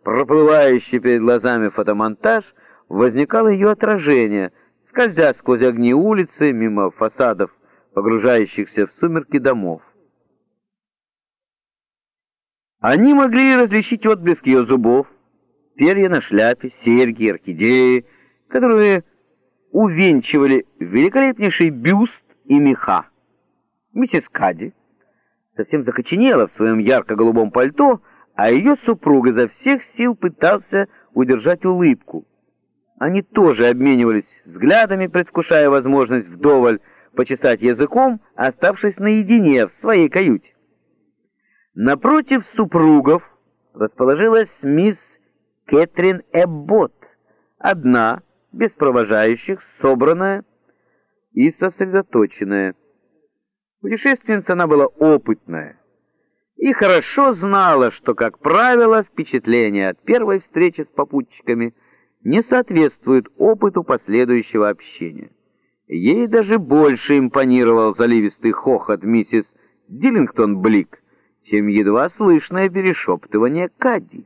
проплывающий перед глазами фотомонтаж, возникало ее отражение, скользя сквозь огни улицы, мимо фасадов, погружающихся в сумерки домов. Они могли различить отблеск ее зубов, перья на шляпе, серьги, орхидеи, которые увенчивали великолепнейший бюст и меха. Миссис Кадди совсем закоченела в своем ярко-голубом пальто, а ее супруг изо всех сил пытался удержать улыбку. Они тоже обменивались взглядами, предвкушая возможность вдоволь почесать языком, оставшись наедине в своей каюте. Напротив супругов расположилась мисс Кэтрин Эбботт, одна, без провожающих, собранная и сосредоточенная. Путешественница она была опытная и хорошо знала, что, как правило, впечатление от первой встречи с попутчиками не соответствует опыту последующего общения. Ей даже больше импонировал заливистый хохот миссис Диллингтон-Блик, чем едва слышное перешептывание Кадди.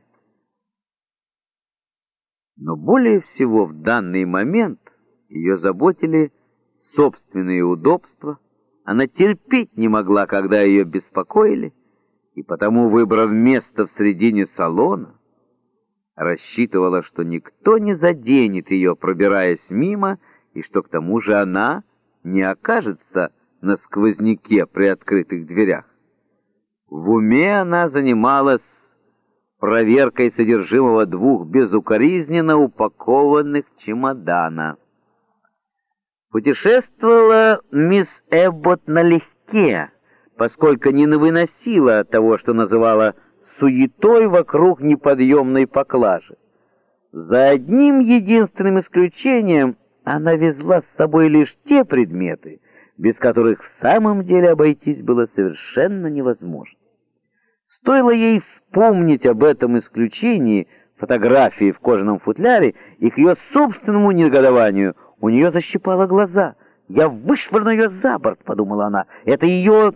Но более всего в данный момент ее заботили собственные удобства. Она терпеть не могла, когда ее беспокоили, и потому, выбрав место в середине салона, рассчитывала, что никто не заденет ее, пробираясь мимо, и что к тому же она не окажется на сквозняке при открытых дверях. В уме она занималась проверкой содержимого двух безукоризненно упакованных чемодана. Путешествовала мисс Эбботт налегке, поскольку не выносила того, что называла суетой вокруг неподъемной поклажи. За одним единственным исключением она везла с собой лишь те предметы, без которых в самом деле обойтись было совершенно невозможно. Стоило ей вспомнить об этом исключении, фотографии в кожаном футляре, и к ее собственному негодованию у нее защипало глаза. «Я вышвырну ее за борт», — подумала она. «Это ее...»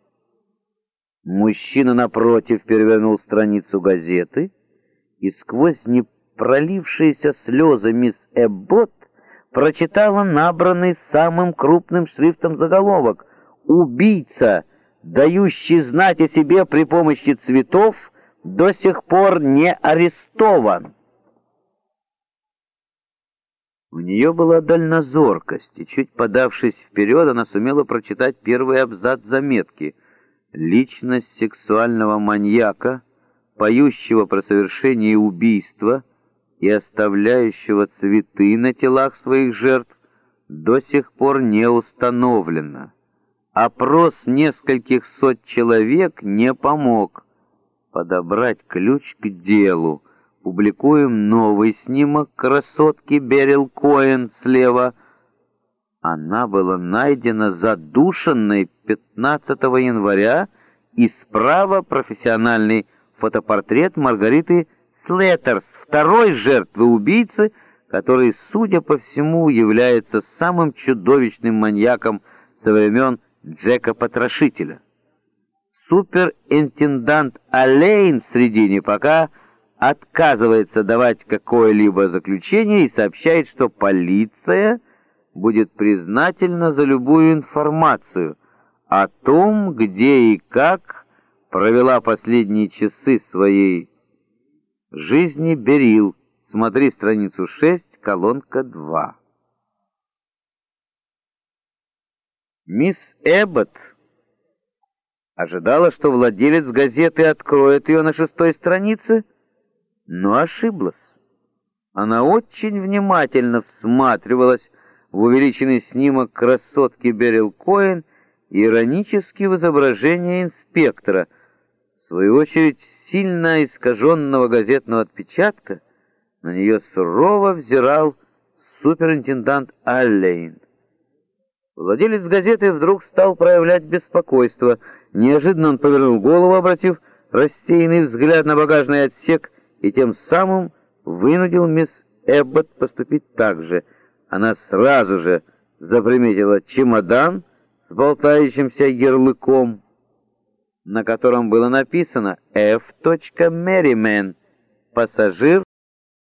Мужчина напротив перевернул страницу газеты, и сквозь непролившиеся слезы мисс Эбботт прочитала набранный самым крупным шрифтом заголовок: «Убийца, дающий знать о себе при помощи цветов, до сих пор не арестован». У нее была дальнозоркость, и, чуть подавшись вперед, она сумела прочитать первый абзац заметки: «Личность сексуального маньяка, поющего про совершение убийства и оставляющего цветы на телах своих жертв, до сих пор не установлена. Опрос нескольких сот человек не помог. Подобрать ключ к делу. Публикуем новый снимок красотки Берил Коэн слева. Она была найдена задушенной 15 января, и справа профессиональный фотопортрет Маргариты Слеттерс, второй жертвы убийцы, который, судя по всему, является самым чудовищным маньяком со времен Джека Потрошителя. Суперинтендант Аллейн в середине пока отказывается давать какое-либо заключение и сообщает, что полиция будет признательна за любую информацию о том, где и как провела последние часы своей жизни Берил. Смотри страницу 6, колонка 2. Мисс Эбботт ожидала, что владелец газеты откроет ее на 6-й странице, но ошиблась. Она очень внимательно всматривалась в увеличенный снимок красотки Берил Коэн и иронически в изображение инспектора. В свою очередь, сильно искаженного газетного отпечатка на нее сурово взирал суперинтендант Аллейн. Владелец газеты вдруг стал проявлять беспокойство. Неожиданно он повернул голову, обратив рассеянный взгляд на багажный отсек, и тем самым вынудил мисс Эбботт поступить так же. Она сразу же заприметила чемодан с болтающимся ярлыком, на котором было написано F. Merriman, Пассажир